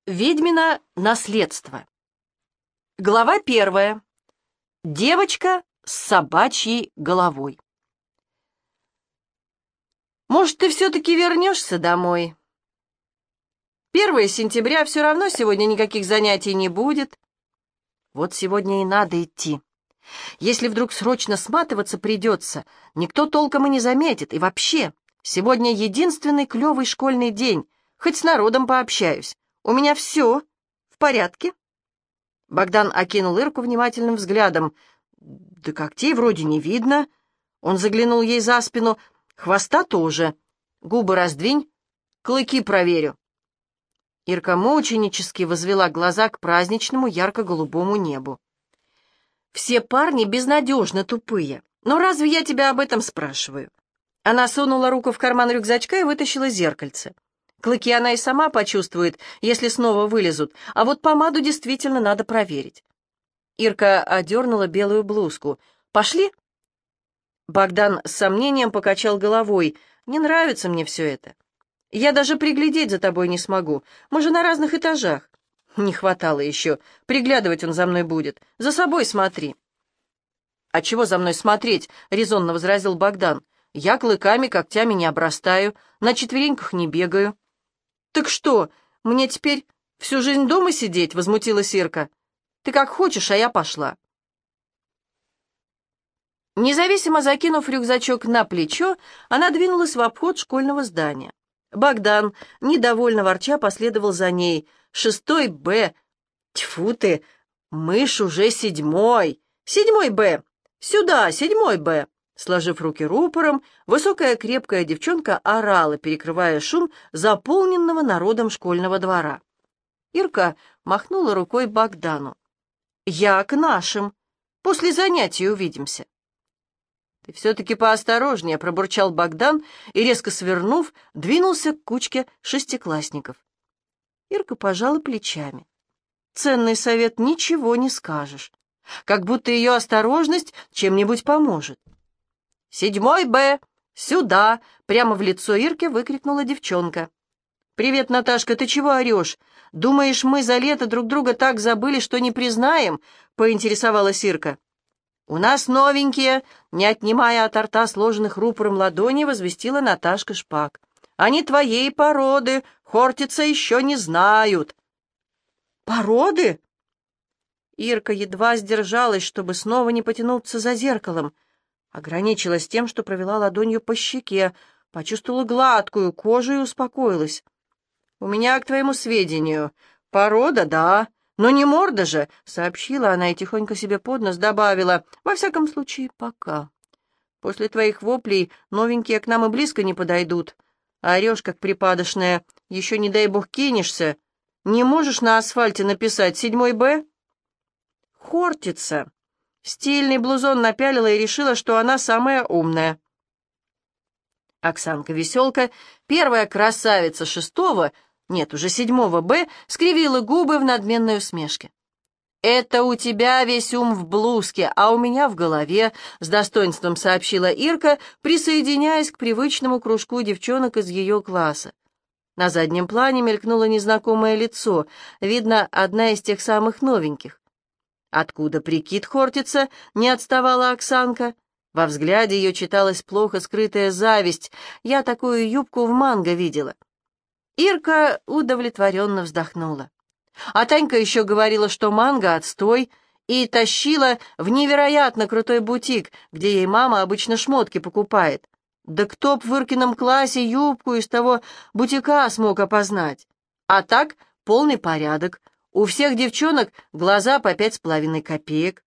Ведьмино наследство. Глава 1. Девочка с собачьей головой. «Может, ты все-таки вернешься домой? 1 сентября, все равно сегодня никаких занятий не будет. Вот сегодня и надо идти. Если вдруг срочно сматываться придется, никто толком и не заметит. И вообще, сегодня единственный клевый школьный день, хоть с народом пообщаюсь. У меня все в порядке». Богдан окинул Ирку внимательным взглядом. «Да когтей вроде не видно». Он заглянул ей за спину. «Хвоста тоже. Губы раздвинь, клыки проверю». Ирка мученически возвела глаза к праздничному ярко-голубому небу. «Все парни безнадежно тупые. Но разве я тебя об этом спрашиваю?» Она сунула руку в карман рюкзачка и вытащила зеркальце. Клыки она и сама почувствует, если снова вылезут, а вот помаду действительно надо проверить. Ирка одернула белую блузку. «Пошли?» Богдан с сомнением покачал головой. «Не нравится мне все это. Я даже приглядеть за тобой не смогу. Мы же на разных этажах». «Не хватало еще. Приглядывать он за мной будет. За собой смотри». «А чего за мной смотреть?» — резонно возразил Богдан. «Я клыками, когтями не обрастаю, на четвереньках не бегаю». «Так что, мне теперь всю жизнь дома сидеть?» — возмутилась Ирка. «Ты как хочешь, а я пошла». Независимо закинув рюкзачок на плечо, она двинулась в обход школьного здания. Богдан, недовольно ворча, последовал за ней. 6 Б. Тьфу ты, мышь уже 7. 7 Б. Сюда, 7 Б. Сложив руки рупором, высокая крепкая девчонка орала, перекрывая шум заполненного народом школьного двора. Ирка махнула рукой Богдану. «Я к нашим. После занятий увидимся». «Ты все-таки поосторожнее», — пробурчал Богдан и, резко свернув, двинулся к кучке шестиклассников. Ирка пожала плечами. «Ценный совет, ничего не скажешь. Как будто ее осторожность чем-нибудь поможет». 7 Б! Сюда!» — прямо в лицо Ирке выкрикнула девчонка. «Привет, Наташка, ты чего орешь? Думаешь, мы за лето друг друга так забыли, что не признаем?» — поинтересовалась Ирка. «У нас новенькие», — не отнимая от рта сложенных рупором ладоней, возвестила Наташка Шпак. «Они твоей породы, Хортица, еще не знают». «Породы?» Ирка едва сдержалась, чтобы снова не потянуться за зеркалом. Ограничилась тем, что провела ладонью по щеке, почувствовала гладкую кожу и успокоилась. «У меня, к твоему сведению, порода, да, но не морда же», — сообщила она и тихонько себе под нос добавила. «Во всяком случае, пока. После твоих воплей новенькие к нам и близко не подойдут. А орешь, как припадочная, еще, не дай бог, кинешься. Не можешь на асфальте написать 7 Б?» «Хортица». Стильный блузон напялила и решила, что она самая умная. Оксанка-веселка, первая красавица 6, нет, уже 7 Б, скривила губы в надменной усмешке. «Это у тебя весь ум в блузке, а у меня в голове», — с достоинством сообщила Ирка, присоединяясь к привычному кружку девчонок из ее класса. На заднем плане мелькнуло незнакомое лицо, видно, одна из тех самых новеньких. «Откуда прикид, Хортица?» — не отставала Оксанка. Во взгляде ее читалась плохо скрытая зависть. «Я такую юбку в манго видела». Ирка удовлетворенно вздохнула. А Танька еще говорила, что манго — отстой, и тащила в невероятно крутой бутик, где ей мама обычно шмотки покупает. Да кто б в Иркином классе юбку из того бутика смог опознать? А так полный порядок. У всех девчонок глаза по 5,5 копеек.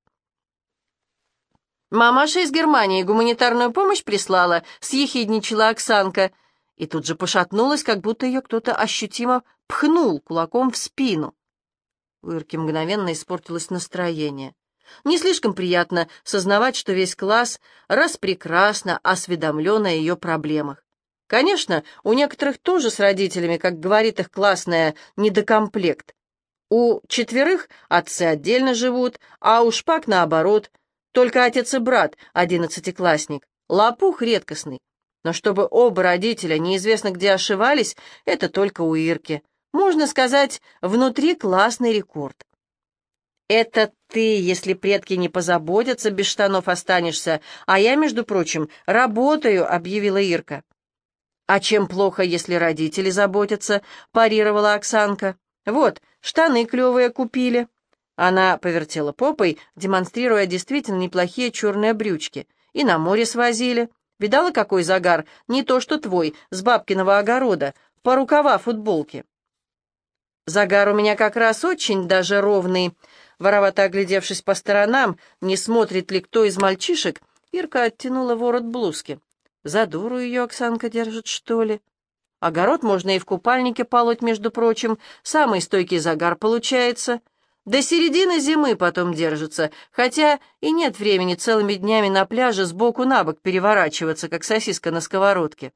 «Мамаша из Германии гуманитарную помощь прислала», — съехидничала Оксанка, и тут же пошатнулась, как будто ее кто-то ощутимо пхнул кулаком в спину. У Ирки мгновенно испортилось настроение. Не слишком приятно сознавать, что весь класс распрекрасно осведомлен о ее проблемах. Конечно, у некоторых тоже с родителями, как говорит их классная, недокомплект. У 4 отцы отдельно живут, а у Шпак наоборот. Только отец и брат, 11-классник. Лопух редкостный. Но чтобы оба родителя неизвестно где ошивались, это только у Ирки. Можно сказать, внутри классный рекорд. «Это ты, если предки не позаботятся, без штанов останешься, а я, между прочим, работаю», — объявила Ирка. «А чем плохо, если родители заботятся?» — парировала Оксанка. «Вот, штаны клевые купили». Она повертела попой, демонстрируя действительно неплохие черные брючки. «И на море свозили. Видала, какой загар? Не то что твой, с бабкиного огорода, по рукава футболки». «Загар у меня как раз очень даже ровный». Воровато оглядевшись по сторонам, не смотрит ли кто из мальчишек, Ирка оттянула ворот блузки. За дуру ее Оксанка держит, что ли? Огород можно и в купальнике полоть, между прочим. Самый стойкий загар получается. До середины зимы потом держится, хотя и нет времени целыми днями на пляже сбоку на бок переворачиваться, как сосиска на сковородке.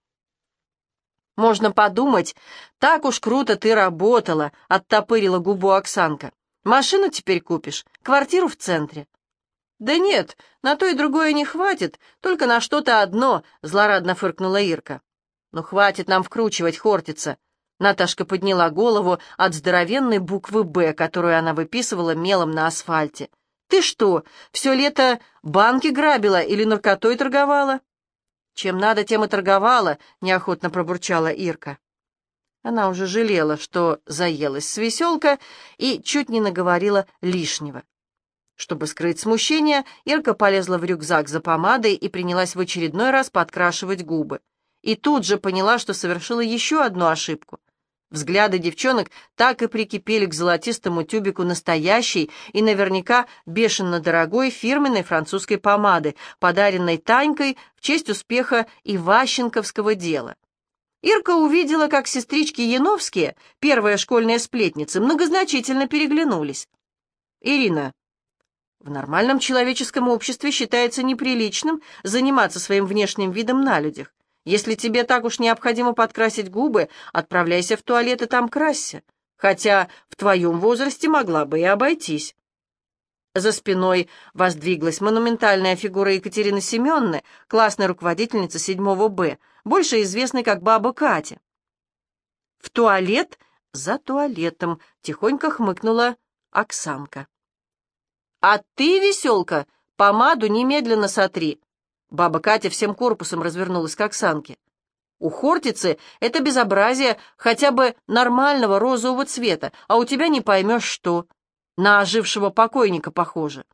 «Можно подумать, так уж круто ты работала», — оттопырила губу Оксанка. «Машину теперь купишь, квартиру в центре». «Да нет, на то и другое не хватит, только на что-то одно», — злорадно фыркнула Ирка. «Ну хватит нам вкручивать, Хортица». Наташка подняла голову от здоровенной буквы «Б», которую она выписывала мелом на асфальте. «Ты что, все лето банки грабила или наркотой торговала?» «Чем надо, тем и торговала», — неохотно пробурчала Ирка. Она уже жалела, что заелась с веселка и чуть не наговорила лишнего. Чтобы скрыть смущение, Ирка полезла в рюкзак за помадой и принялась в очередной раз подкрашивать губы. И тут же поняла, что совершила еще одну ошибку. Взгляды девчонок так и прикипели к золотистому тюбику настоящей и наверняка бешено дорогой фирменной французской помады, подаренной Танькой в честь успеха иващенковского дела. Ирка увидела, как сестрички Яновские, первые школьные сплетницы, многозначительно переглянулись. «Ирина, в нормальном человеческом обществе считается неприличным заниматься своим внешним видом на людях. Если тебе так уж необходимо подкрасить губы, отправляйся в туалет и там красься. Хотя в твоем возрасте могла бы и обойтись». За спиной воздвиглась монументальная фигура Екатерины Семеновны, классной руководительницы 7 Б, больше известной как баба Катя. «В туалет за туалетом», — тихонько хмыкнула Оксанка. «А ты, веселка, помаду немедленно сотри». Баба Катя всем корпусом развернулась к Оксанке. «У Хортицы это безобразие хотя бы нормального розового цвета, а у тебя не поймешь что. На ожившего покойника похоже».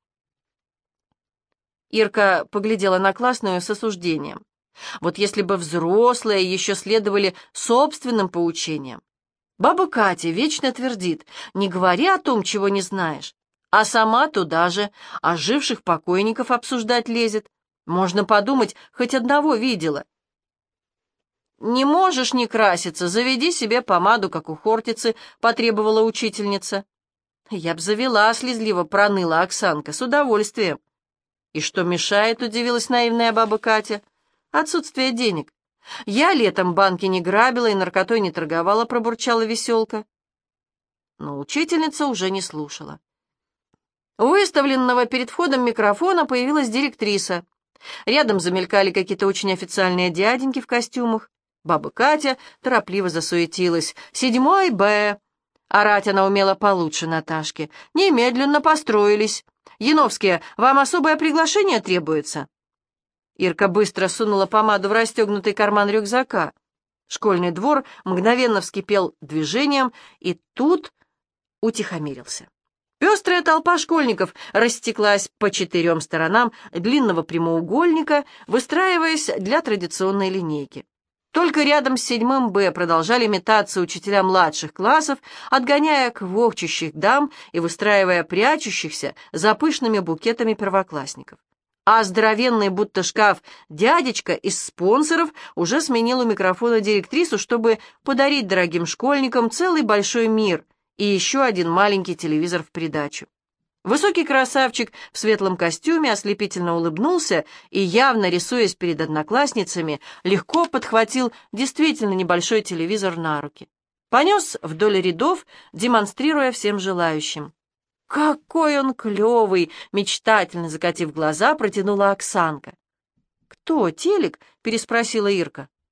Ирка поглядела на классную с осуждением. Вот если бы взрослые еще следовали собственным поучениям. Баба Катя вечно твердит: «Не говори о том, чего не знаешь», а сама туда же оживших покойников обсуждать лезет. Можно подумать, хоть одного видела. «Не можешь не краситься, заведи себе помаду, как у Хортицы», — потребовала учительница. «Я б завела», — слезливо проныла Оксанка, — «с удовольствием». «И что мешает?» — удивилась наивная баба Катя. «Отсутствие денег. Я летом банки не грабила и наркотой не торговала», — пробурчала веселка. Но учительница уже не слушала. У выставленного перед входом микрофона появилась директриса. Рядом замелькали какие-то очень официальные дяденьки в костюмах. Баба Катя торопливо засуетилась. 7 Б. Орать она умела получше Наташки. «Немедленно построились. Яновские, вам особое приглашение требуется?» Ирка быстро сунула помаду в расстегнутый карман рюкзака. Школьный двор мгновенно вскипел движением и тут утихомирился. Пестрая толпа школьников растеклась по 4 сторонам длинного прямоугольника, выстраиваясь для традиционной линейки. Только рядом с 7 Б продолжали метаться учителя младших классов, отгоняя квохчущих дам и выстраивая прячущихся за пышными букетами первоклассников. А здоровенный, будто шкаф, дядечка из спонсоров уже сменил у микрофона директрису, чтобы подарить дорогим школьникам целый большой мир и еще один маленький телевизор в придачу. Высокий красавчик в светлом костюме ослепительно улыбнулся и, явно рисуясь перед одноклассницами, легко подхватил действительно небольшой телевизор на руки. Понес вдоль рядов, демонстрируя всем желающим. «Какой он клевый!» — мечтательно закатив глаза, протянула Оксанка. «Кто, телек?» — переспросила Ирка.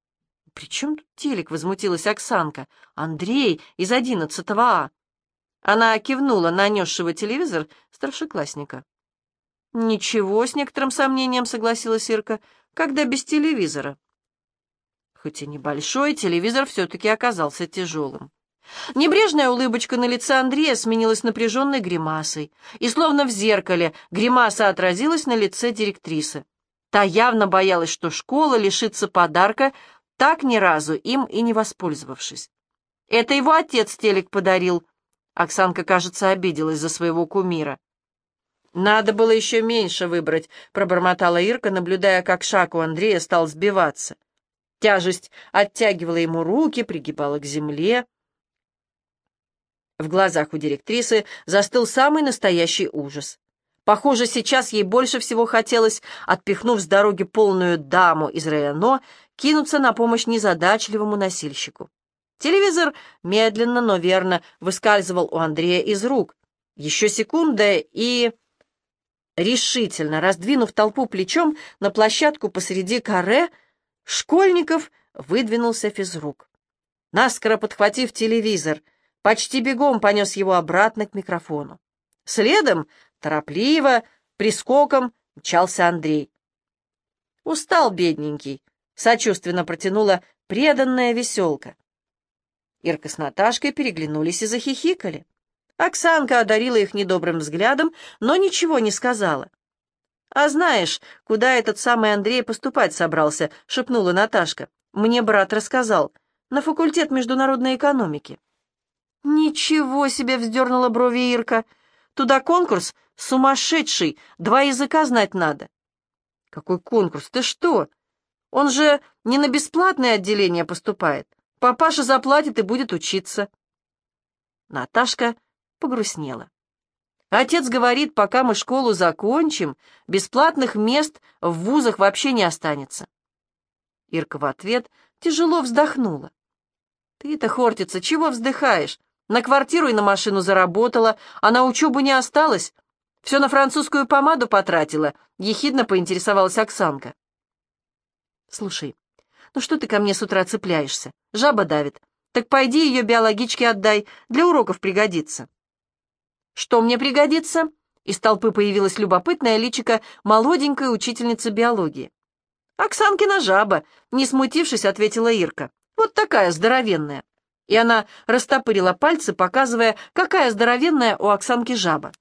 «При чем тут телек?» — возмутилась Оксанка. «Андрей из 11 А». Она кивнула на несшего телевизор старшеклассника. «Ничего», — с некоторым сомнением согласилась Ирка, — «когда без телевизора». Хоть и небольшой, телевизор все-таки оказался тяжелым. Небрежная улыбочка на лице Андрея сменилась напряженной гримасой, и словно в зеркале гримаса отразилась на лице директрисы. Та явно боялась, что школа лишится подарка, так ни разу им и не воспользовавшись. Это его отец телек подарил. Оксанка, кажется, обиделась за своего кумира. «Надо было еще меньше выбрать», — пробормотала Ирка, наблюдая, как шаг у Андрея стал сбиваться. Тяжесть оттягивала ему руки, пригибала к земле. В глазах у директрисы застыл самый настоящий ужас. Похоже, сейчас ей больше всего хотелось, отпихнув с дороги полную даму из района, кинуться на помощь незадачливому носильщику. Телевизор медленно, но верно выскальзывал у Андрея из рук. Еще секунда и... Решительно раздвинув толпу плечом, на площадку посреди каре школьников выдвинулся физрук. Наскоро подхватив телевизор, почти бегом понес его обратно к микрофону. Следом, торопливо, прискоком, мчался Андрей. «Устал, бедненький», — сочувственно протянула преданная веселка. Ирка с Наташкой переглянулись и захихикали. Оксанка одарила их недобрым взглядом, но ничего не сказала. «А знаешь, куда этот самый Андрей поступать собрался?» — шепнула Наташка. «Мне брат рассказал. На факультет международной экономики». «Ничего себе!» — вздернула брови Ирка. «Туда конкурс сумасшедший, 2 языка знать надо». «Какой конкурс? Ты что? Он же не на бесплатное отделение поступает. Папаша заплатит и будет учиться». Наташка погрустнела. «Отец говорит, пока мы школу закончим, бесплатных мест в вузах вообще не останется». Ирка в ответ тяжело вздохнула. «Ты-то, Хортица, чего вздыхаешь? На квартиру и на машину заработала, а на учебу не осталось. Все на французскую помаду потратила», — ехидно поинтересовалась Оксанка. «Слушай, ну что ты ко мне с утра цепляешься? Жаба давит. Так пойди ее биологичке отдай, для уроков пригодится». «Что мне пригодится?» Из толпы появилась любопытная личико молоденькой учительницы биологии. «Оксанкина жаба», — не смутившись, ответила Ирка. «Вот такая здоровенная». И она растопырила пальцы, показывая, какая здоровенная у Оксанки жаба.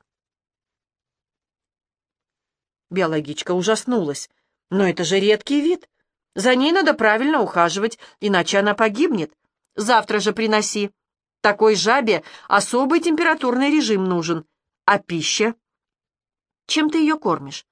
Биологичка ужаснулась. «Но это же редкий вид. За ней надо правильно ухаживать, иначе она погибнет. Завтра же приноси. Такой жабе особый температурный режим нужен. А пища? Чем ты ее кормишь?»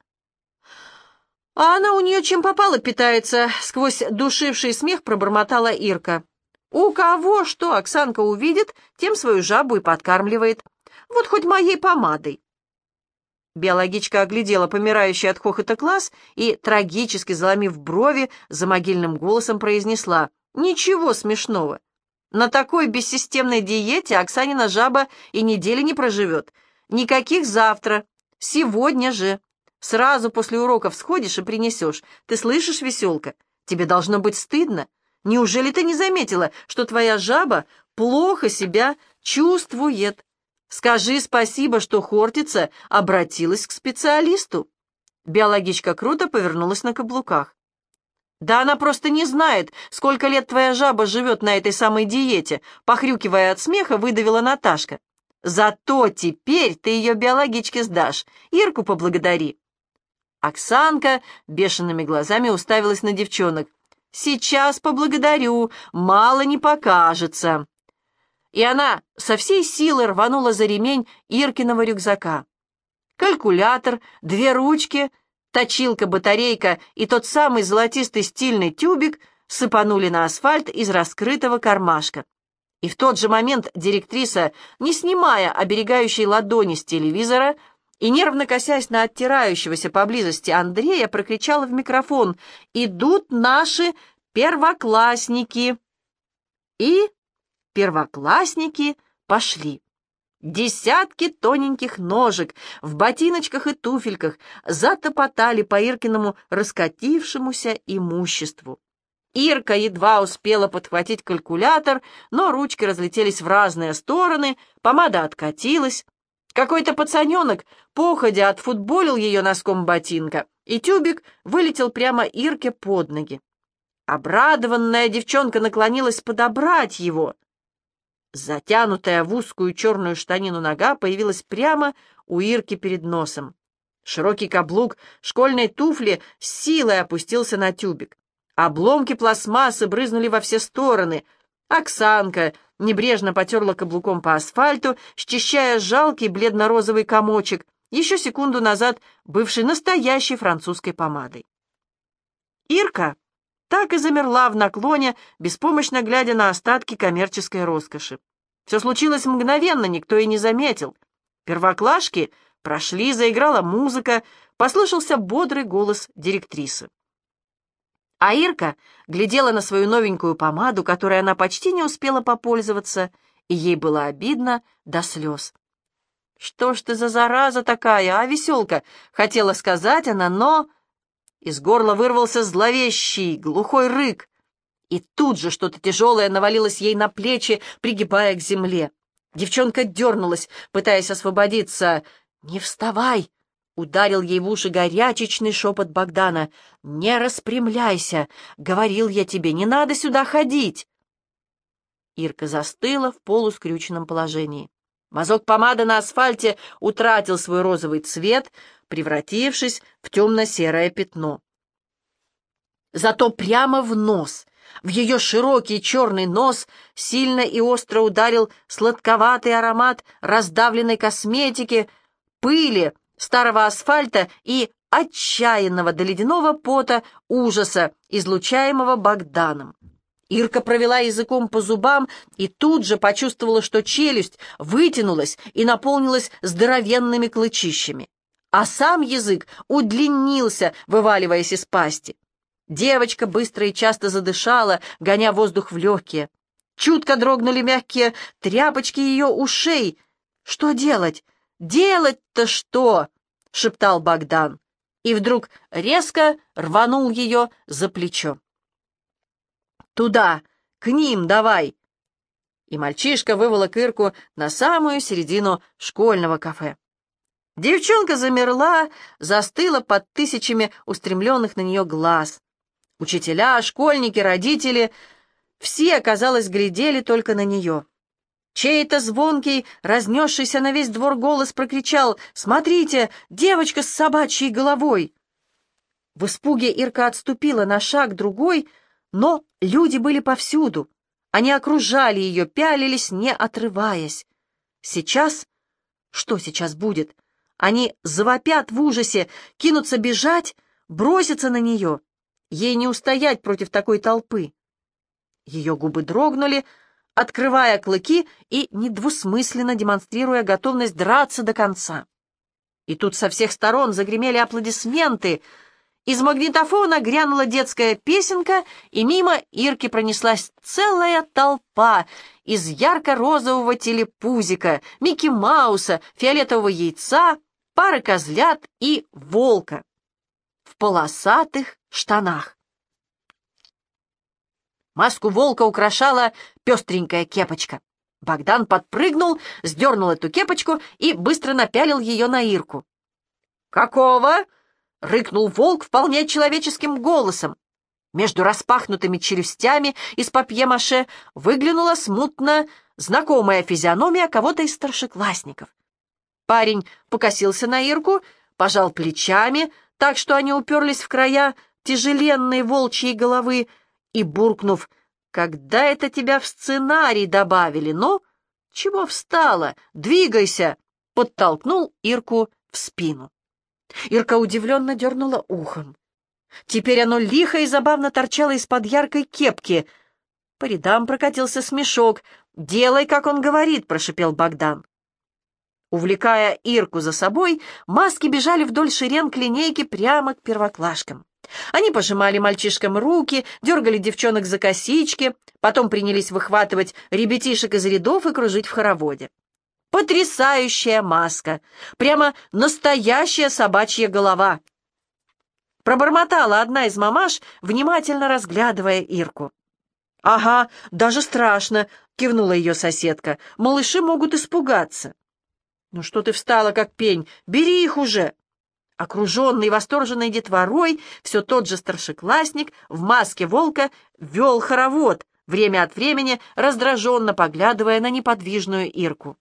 «А она у нее чем попало питается», — сквозь душивший смех пробормотала Ирка. «У кого что Оксанка увидит, тем свою жабу и подкармливает. Вот хоть моей помадой». Биологичка оглядела помирающий от хохота класс и, трагически заломив брови, за могильным голосом произнесла: «Ничего смешного. На такой бессистемной диете Оксанина жаба и недели не проживет. Никаких завтра. Сегодня же. Сразу после уроков сходишь и принесешь. Ты слышишь, веселка? Тебе должно быть стыдно. Неужели ты не заметила, что твоя жаба плохо себя чувствует? Скажи спасибо, что Хортица обратилась к специалисту». Биологичка круто повернулась на каблуках. «Да она просто не знает, сколько лет твоя жаба живет на этой самой диете», похрюкивая от смеха, выдавила Наташка. «Зато теперь ты ее биологичке сдашь. Ирку поблагодари». Оксанка бешеными глазами уставилась на девчонок. «Сейчас поблагодарю, мало не покажется». И она со всей силы рванула за ремень Иркиного рюкзака. Калькулятор, 2 ручки, точилка, батарейка и тот самый золотистый стильный тюбик сыпанули на асфальт из раскрытого кармашка. И в тот же момент директриса, не снимая оберегающей ладони с телевизора и нервно косясь на оттирающегося поблизости Андрея, прокричала в микрофон: «Идут наши первоклассники!» И первоклассники пошли. Десятки тоненьких ножек в ботиночках и туфельках затопотали по Иркиному раскатившемуся имуществу. Ирка едва успела подхватить калькулятор, но ручки разлетелись в разные стороны, помада откатилась. Какой-то пацаненок походя отфутболил ее носком ботинка, и тюбик вылетел прямо Ирке под ноги. Обрадованная девчонка наклонилась подобрать его. Затянутая в узкую черную штанину нога появилась прямо у Ирки перед носом. Широкий каблук школьной туфли с силой опустился на тюбик. Обломки пластмассы брызнули во все стороны. Оксанка небрежно потерла каблуком по асфальту, счищая жалкий бледно-розовый комочек, еще секунду назад бывший настоящей французской помадой. Ирка так и замерла в наклоне, беспомощно глядя на остатки коммерческой роскоши. Все случилось мгновенно, никто и не заметил. Первоклашки прошли, заиграла музыка, послышался бодрый голос директрисы. А Ирка глядела на свою новенькую помаду, которой она почти не успела попользоваться, и ей было обидно до слез. «Что ж ты за зараза такая, а, веселка?» — хотела сказать она, но... Из горла вырвался зловещий, глухой рык, и тут же что-то тяжелое навалилось ей на плечи, пригибая к земле. Девчонка дернулась, пытаясь освободиться. «Не вставай!» — ударил ей в уши горячечный шепот Богдана. «Не распрямляйся! Говорил я тебе, не надо сюда ходить!» Ирка застыла в полускрюченном положении. Мазок помады на асфальте утратил свой розовый цвет, превратившись в темно-серое пятно. Зато прямо в нос, в ее широкий черный нос, сильно и остро ударил сладковатый аромат раздавленной косметики, пыли, старого асфальта и отчаянного до ледяного пота ужаса, излучаемого Богданом. Ирка провела языком по зубам и тут же почувствовала, что челюсть вытянулась и наполнилась здоровенными клычищами, а сам язык удлинился, вываливаясь из пасти. Девочка быстро и часто задышала, гоня воздух в легкие. Чутко дрогнули мягкие тряпочки ее ушей. «Что делать? Делать-то что?» — шептал Богдан. И вдруг резко рванул ее за плечо. «Туда, к ним давай!» И мальчишка выволок Ирку на самую середину школьного кафе. Девчонка замерла, застыла под тысячами устремленных на нее глаз. Учителя, школьники, родители — все, казалось, глядели только на нее. Чей-то звонкий, разнесшийся на весь двор голос прокричал: «Смотрите, девочка с собачьей головой!» В испуге Ирка отступила на шаг другой, но люди были повсюду. Они окружали ее, пялились, не отрываясь. Сейчас? Что сейчас будет? Они завопят в ужасе, кинутся бежать, бросятся на нее. Ей не устоять против такой толпы. Ее губы дрогнули, открывая клыки и недвусмысленно демонстрируя готовность драться до конца. И тут со всех сторон загремели аплодисменты. Из магнитофона грянула детская песенка, и мимо Ирки пронеслась целая толпа из ярко-розового телепузика, Микки Мауса, фиолетового яйца, пары козлят и волка в полосатых штанах. Маску волка украшала пестренькая кепочка. Богдан подпрыгнул, сдернул эту кепочку и быстро напялил ее на Ирку. «Какого?» — рыкнул волк вполне человеческим голосом. Между распахнутыми челюстями из папье-маше выглянула смутно знакомая физиономия кого-то из старшеклассников. Парень покосился на Ирку, пожал плечами, так что они уперлись в края тяжеленной волчьей головы, и, буркнув: «Когда это тебя в сценарий добавили? Ну, чего встала? Двигайся!» подтолкнул Ирку в спину. Ирка удивленно дернула ухом. Теперь оно лихо и забавно торчало из-под яркой кепки. По рядам прокатился смешок. «Делай, как он говорит», — прошипел Богдан. Увлекая Ирку за собой, маски бежали вдоль шеренг линейки прямо к первоклашкам. Они пожимали мальчишкам руки, дергали девчонок за косички, потом принялись выхватывать ребятишек из рядов и кружить в хороводе. Потрясающая маска! Прямо настоящая собачья голова! Пробормотала одна из мамаш, внимательно разглядывая Ирку. «Ага, даже страшно», — кивнула ее соседка. «Малыши могут испугаться». «Ну что ты встала, как пень? Бери их уже!» Окруженный восторженной детворой, все тот же старшеклассник в маске волка вел хоровод, время от времени раздраженно поглядывая на неподвижную Ирку.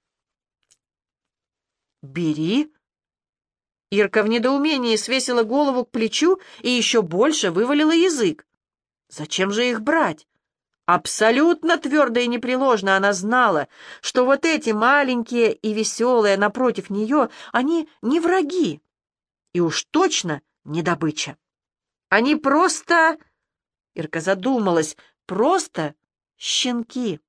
«Бери!» Ирка в недоумении свесила голову к плечу и еще больше вывалила язык. «Зачем же их брать?» Абсолютно твердо и непреложно она знала, что вот эти маленькие и веселые напротив нее, они не враги, и уж точно не добыча. Они просто, Ирка задумалась, просто щенки.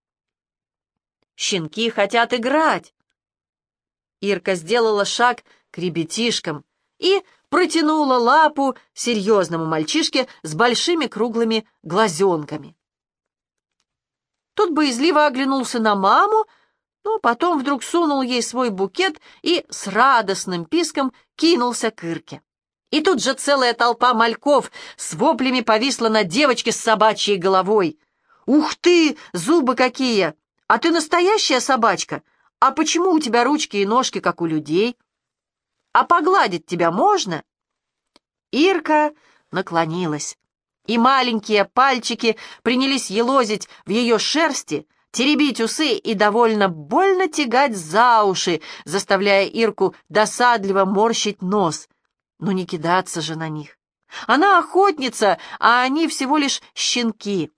Щенки хотят играть. Ирка сделала шаг к ребятишкам и протянула лапу серьезному мальчишке с большими круглыми глазенками. Тот боязливо оглянулся на маму, но потом вдруг сунул ей свой букет и с радостным писком кинулся к Ирке. И тут же целая толпа мальков с воплями повисла на девочке с собачьей головой. «Ух ты, зубы какие! А ты настоящая собачка? А почему у тебя ручки и ножки, как у людей? А погладить тебя можно?» Ирка наклонилась, и маленькие пальчики принялись елозить в ее шерсти, теребить усы и довольно больно тягать за уши, заставляя Ирку досадливо морщить нос. Но не кидаться же на них. Она охотница, а они всего лишь щенки.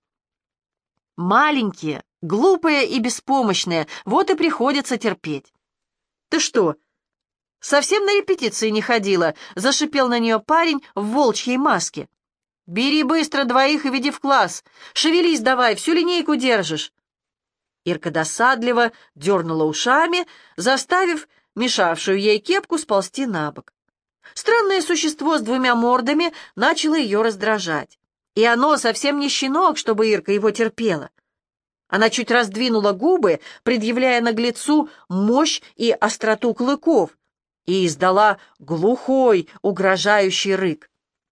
Маленькие, глупые и беспомощные, вот и приходится терпеть. «Ты что, совсем на репетиции не ходила?» — зашипел на нее парень в волчьей маске. «Бери быстро двоих и веди в класс. Шевелись давай, всю линейку держишь». Ирка досадливо дернула ушами, заставив мешавшую ей кепку сползти на бок. Странное существо с двумя мордами начало ее раздражать. И оно совсем не щенок, чтобы Ирка его терпела. Она чуть раздвинула губы, предъявляя наглецу мощь и остроту клыков, и издала глухой, угрожающий рык.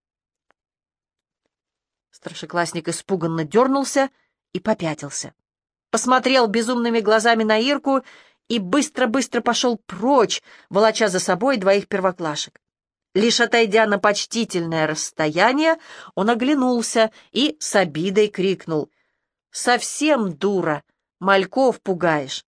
Старшеклассник испуганно дернулся и попятился. Посмотрел безумными глазами на Ирку и быстро-быстро пошел прочь, волоча за собой двоих первоклашек. Лишь отойдя на почтительное расстояние, он оглянулся и с обидой крикнул: «Совсем дура! Мальков пугаешь!»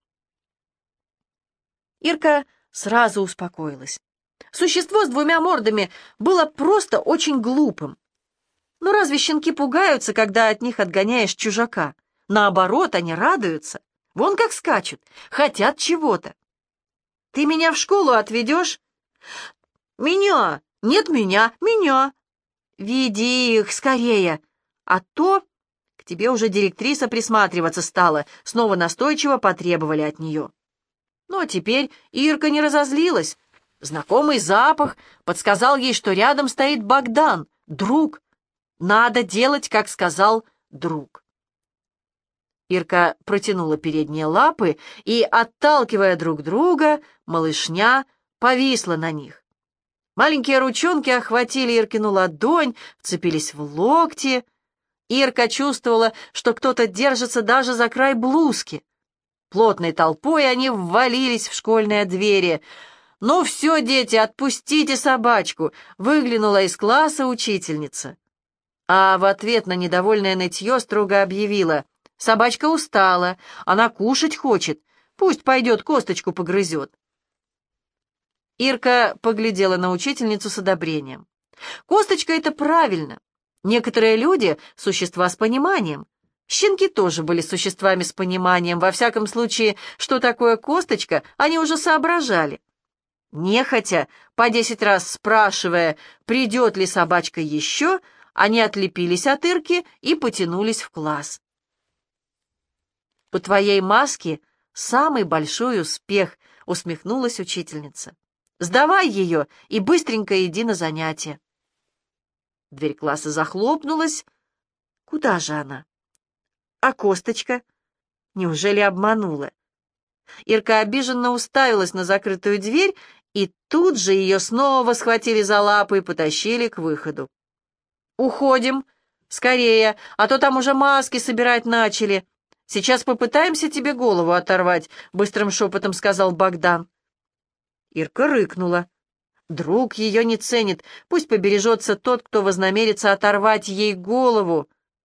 Ирка сразу успокоилась. Существо с двумя мордами было просто очень глупым. Но разве щенки пугаются, когда от них отгоняешь чужака? Наоборот, они радуются. Вон как скачут, хотят чего-то. «Ты меня в школу отведешь?» «Меня! Нет меня! Меня!» «Веди их скорее! А то к тебе уже директриса присматриваться стала», снова настойчиво потребовали от нее. Но теперь Ирка не разозлилась. Знакомый запах подсказал ей, что рядом стоит Богдан, друг. Надо делать, как сказал друг. Ирка протянула передние лапы, и, отталкивая друг друга, малышня повисла на них. Маленькие ручонки охватили Иркину ладонь, вцепились в локти. Ирка чувствовала, что кто-то держится даже за край блузки. Плотной толпой они ввалились в школьные двери. «Ну все, дети, отпустите собачку!» — выглянула из класса учительница. А в ответ на недовольное нытье строго объявила: «Собачка устала, она кушать хочет, пусть пойдет косточку погрызет». Ирка поглядела на учительницу с одобрением. «Косточка — это правильно. Некоторые люди — существа с пониманием. Щенки тоже были существами с пониманием. Во всяком случае, что такое косточка, они уже соображали». Нехотя, по 10 раз спрашивая, придет ли собачка еще, они отлепились от Ирки и потянулись в класс. «У твоей маски самый большой успех», — усмехнулась учительница. «Сдавай ее и быстренько иди на занятия». Дверь класса захлопнулась. Куда же она? А косточка? Неужели обманула? Ирка обиженно уставилась на закрытую дверь И тут же ее снова схватили за лапы и потащили к выходу. «Уходим! Скорее, а то там уже маски собирать начали. Сейчас попытаемся тебе голову оторвать», — быстрым шепотом сказал Богдан. Ирка рыкнула. Друг ее не ценит, пусть побережется тот, кто вознамерится оторвать ей голову.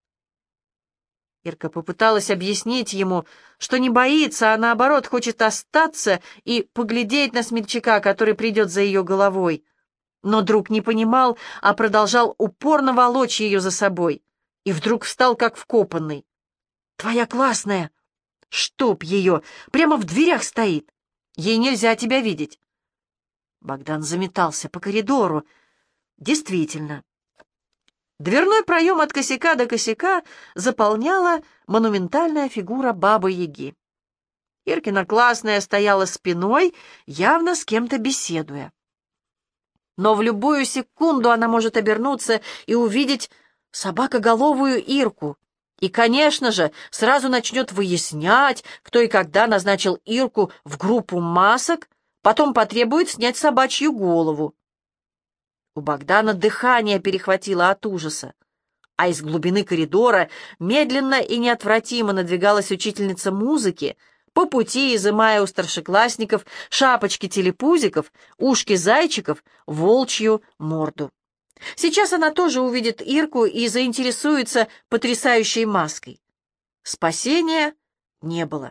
Ирка попыталась объяснить ему, что не боится, а наоборот хочет остаться и поглядеть на смельчака, который придет за ее головой. Но друг не понимал, а продолжал упорно волочь ее за собой. И вдруг встал как вкопанный. «Твоя классная! Чтоб ее! Прямо в дверях стоит! Ей нельзя тебя видеть!» Богдан заметался по коридору. Действительно. Дверной проем от косяка до косяка заполняла монументальная фигура Бабы-Яги. Иркина классная стояла спиной, явно с кем-то беседуя. Но в любую секунду она может обернуться и увидеть собакоголовую Ирку. И, конечно же, сразу начнет выяснять, кто и когда назначил Ирку в группу масок, потом потребует снять собачью голову. У Богдана дыхание перехватило от ужаса, а из глубины коридора медленно и неотвратимо надвигалась учительница музыки, по пути изымая у старшеклассников шапочки телепузиков, ушки зайчиков, волчью морду. Сейчас она тоже увидит Ирку и заинтересуется потрясающей маской. Спасения не было.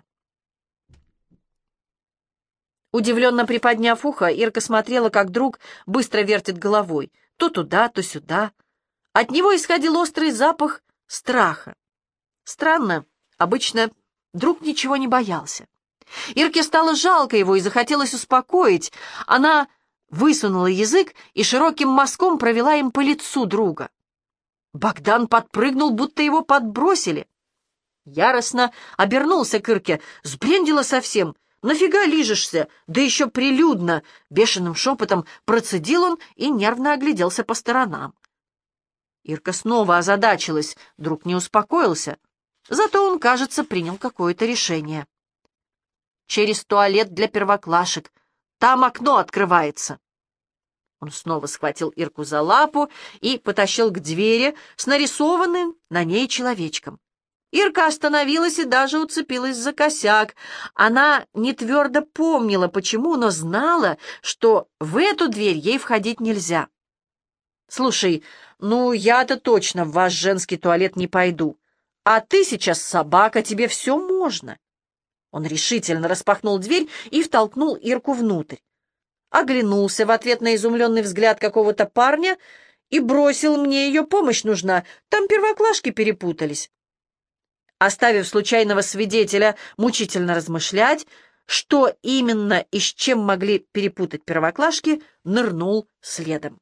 Удивленно приподняв ухо, Ирка смотрела, как друг быстро вертит головой, то туда, то сюда. От него исходил острый запах страха. Странно, обычно друг ничего не боялся. Ирке стало жалко его и захотелось успокоить. Она высунула язык и широким мазком провела им по лицу друга. Богдан подпрыгнул, будто его подбросили. Яростно обернулся к Ирке, сбрендила совсем. «Нафига лижешься? Да еще прилюдно!» Бешеным шепотом процедил он и нервно огляделся по сторонам. Ирка снова озадачилась, друг не успокоился. Зато он, кажется, принял какое-то решение. «Через туалет для первоклашек. Там окно открывается». Он снова схватил Ирку за лапу и потащил к двери с нарисованным на ней человечком. Ирка остановилась и даже уцепилась за косяк. Она не твердо помнила, почему, но знала, что в эту дверь ей входить нельзя. «Слушай, ну я-то точно в ваш женский туалет не пойду. А ты сейчас собака, тебе все можно». Он решительно распахнул дверь и втолкнул Ирку внутрь. Оглянулся в ответ на изумленный взгляд какого-то парня и бросил: «Мне ее помощь нужна, там первоклашки перепутались». Оставив случайного свидетеля мучительно размышлять, что именно и с чем могли перепутать первоклашки, нырнул следом.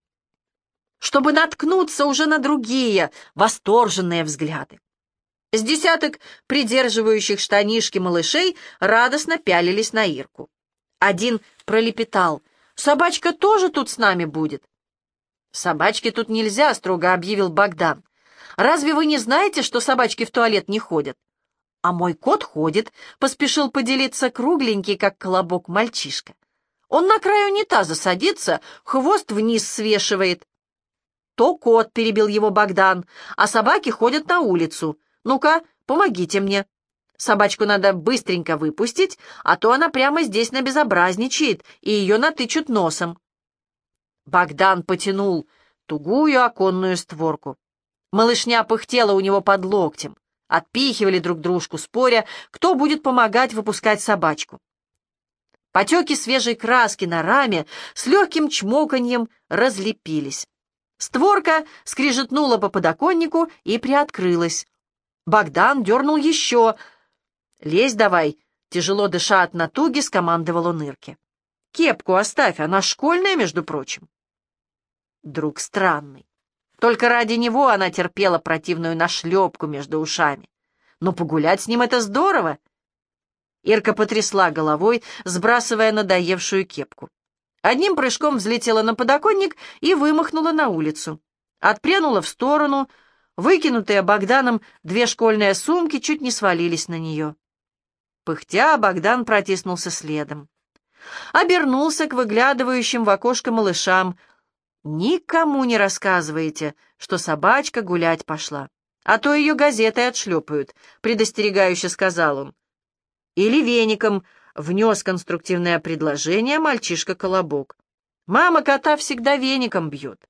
Чтобы наткнуться уже на другие восторженные взгляды. С десяток придерживающих штанишки малышей радостно пялились на Ирку. Один пролепетал: «Собачка тоже тут с нами будет?» «Собачки тут нельзя», — строго объявил Богдан. «Разве вы не знаете, что собачки в туалет не ходят?» «А мой кот ходит», — поспешил поделиться кругленький, как колобок, мальчишка. «Он на край унитаза садится, хвост вниз свешивает». «То кот», — перебил его Богдан, — «а собаки ходят на улицу. Ну-ка, помогите мне. Собачку надо быстренько выпустить, а то она прямо здесь набезобразничает, и ее натычут носом». Богдан потянул тугую оконную створку. Малышня пыхтела у него под локтем. Отпихивали друг дружку, споря, кто будет помогать выпускать собачку. Потеки свежей краски на раме с легким чмоканьем разлепились. Створка скрижетнула по подоконнику и приоткрылась. Богдан дернул еще. «Лезь давай», — тяжело дыша от натуги, скомандовал он Ирке. «Кепку оставь, она школьная, между прочим». Друг странный. Только ради него она терпела противную нашлепку между ушами. Но погулять с ним — это здорово. Ирка потрясла головой, сбрасывая надоевшую кепку. Одним прыжком взлетела на подоконник и вымахнула на улицу. Отпрянула в сторону. Выкинутые Богданом две школьные сумки чуть не свалились на нее. Пыхтя, Богдан протиснулся следом. Обернулся к выглядывающим в окошко малышам. «Никому не рассказывайте, что собачка гулять пошла, а то ее газетой отшлепают», — предостерегающе сказал он. «Или веником», — внес конструктивное предложение мальчишка-колобок. «Мама кота всегда веником бьет».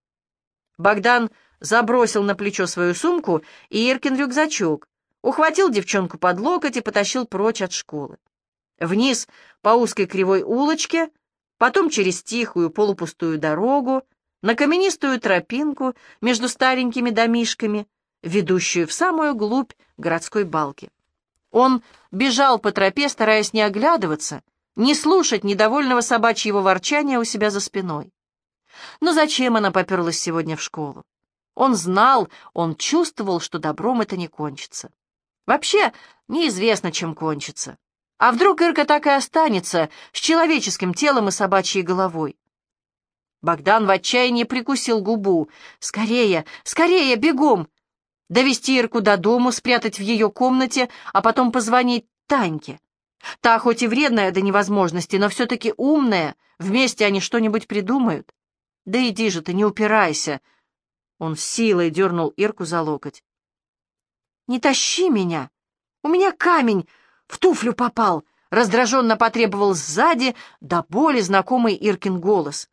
Богдан забросил на плечо свою сумку и Иркин рюкзачок, ухватил девчонку под локоть и потащил прочь от школы. Вниз по узкой кривой улочке, потом через тихую полупустую дорогу, на каменистую тропинку между старенькими домишками, ведущую в самую глубь городской балки. Он бежал по тропе, стараясь не оглядываться, не слушать недовольного собачьего ворчания у себя за спиной. Но зачем она поперлась сегодня в школу? Он знал, он чувствовал, что добром это не кончится. Вообще, неизвестно, чем кончится. А вдруг Ирка так и останется с человеческим телом и собачьей головой? Богдан в отчаянии прикусил губу. «Скорее, скорее, бегом!» Довести Ирку до дому, спрятать в ее комнате, а потом позвонить Таньке. Та хоть и вредная до невозможности, но все-таки умная. Вместе они что-нибудь придумают. «Да иди же ты, не упирайся!» Он с силой дернул Ирку за локоть. «Не тащи меня! У меня камень в туфлю попал!» Раздраженно потребовал сзади до боли знакомый Иркин голос.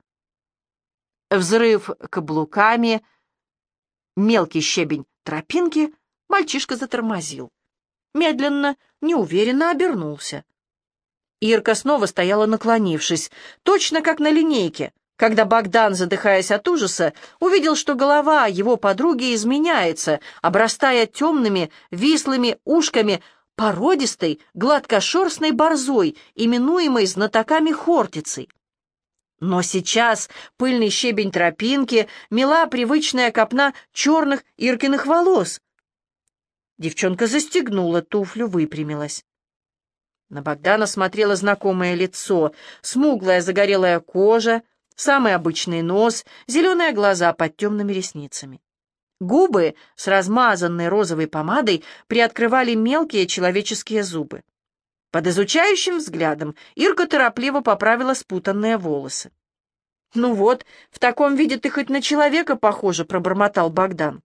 Взрыв каблуками, мелкий щебень тропинки, мальчишка затормозил. Медленно, неуверенно обернулся. Ирка снова стояла наклонившись, точно как на линейке, когда Богдан, задыхаясь от ужаса, увидел, что голова его подруги изменяется, обрастая темными, вислыми ушками породистой, гладкошерстной борзой, именуемой знатоками хортицей. Но сейчас пыльный щебень тропинки мела привычная копна черных Иркиных волос. Девчонка застегнула туфлю, выпрямилась. На Богдана смотрело знакомое лицо, смуглая загорелая кожа, самый обычный нос, зеленые глаза под темными ресницами. Губы с размазанной розовой помадой приоткрывали мелкие человеческие зубы. Под изучающим взглядом Ирка торопливо поправила спутанные волосы. «Ну вот, в таком виде ты хоть на человека похожа», — пробормотал Богдан.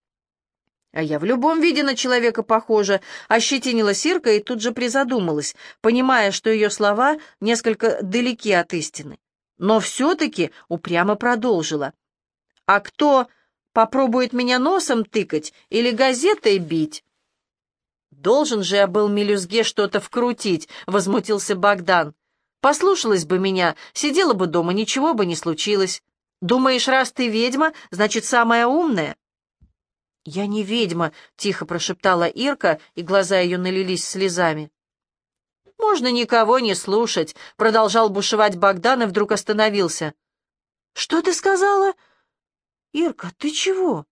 «А я в любом виде на человека похожа», — ощетинилась Ирка и тут же призадумалась, понимая, что ее слова несколько далеки от истины. Но все-таки упрямо продолжила. «А кто попробует меня носом тыкать или газетой бить?» «Должен же я был мелюзге что-то вкрутить», — возмутился Богдан. «Послушалась бы меня, сидела бы дома, ничего бы не случилось. Думаешь, раз ты ведьма, значит, самая умная?» «Я не ведьма», — тихо прошептала Ирка, и глаза ее налились слезами. «Можно никого не слушать», — продолжал бушевать Богдан и вдруг остановился. «Что ты сказала?» «Ирка, ты чего?»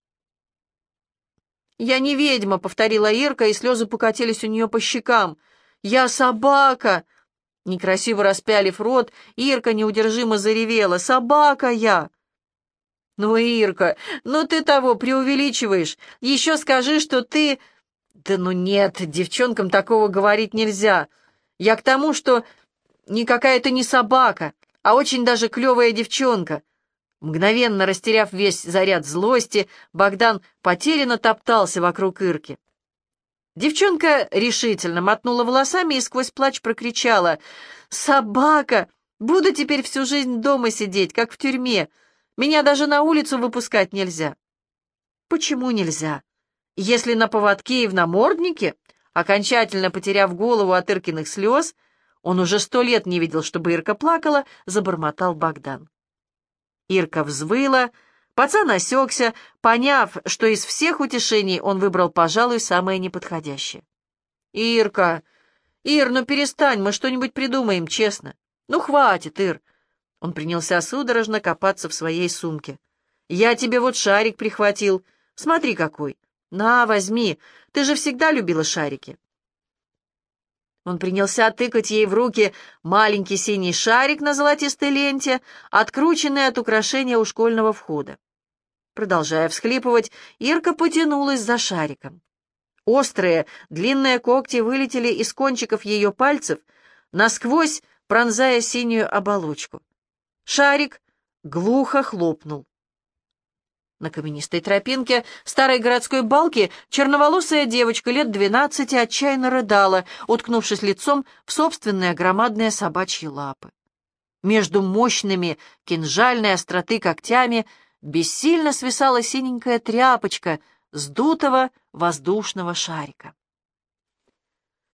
«Я не ведьма», — повторила Ирка, и слезы покатились у нее по щекам. «Я собака!» Некрасиво распялив рот, Ирка неудержимо заревела. «Собака я!» «Ну, Ирка, ну ты того преувеличиваешь. Еще скажи, что ты...» «Да ну нет, девчонкам такого говорить нельзя. Я к тому, что никакая ты не собака, а очень даже клевая девчонка». Мгновенно растеряв весь заряд злости, Богдан потерянно топтался вокруг Ирки. Девчонка решительно мотнула волосами и сквозь плач прокричала: «Собака! Буду теперь всю жизнь дома сидеть, как в тюрьме. Меня даже на улицу выпускать нельзя». «Почему нельзя? Если на поводке и в наморднике?» Окончательно потеряв голову от Иркиных слез, он уже 100 лет не видел, чтобы Ирка плакала, забормотал Богдан. Ирка взвыла, пацан осекся, поняв, что из всех утешений он выбрал, пожалуй, самое неподходящее. «Ирка! Ир, ну перестань, мы что-нибудь придумаем, честно. Ну хватит, Ир!» Он принялся судорожно копаться в своей сумке. «Я тебе вот шарик прихватил. Смотри какой. На, возьми. Ты же всегда любила шарики». Он принялся тыкать ей в руки маленький синий шарик на золотистой ленте, открученный от украшения у школьного входа. Продолжая всхлипывать, Ирка потянулась за шариком. Острые, длинные когти вылетели из кончиков ее пальцев, насквозь пронзая синюю оболочку. Шарик глухо хлопнул. На каменистой тропинке старой городской балки черноволосая девочка лет 12 отчаянно рыдала, уткнувшись лицом в собственные громадные собачьи лапы. Между мощными кинжальной остроты когтями бессильно свисала синенькая тряпочка сдутого воздушного шарика.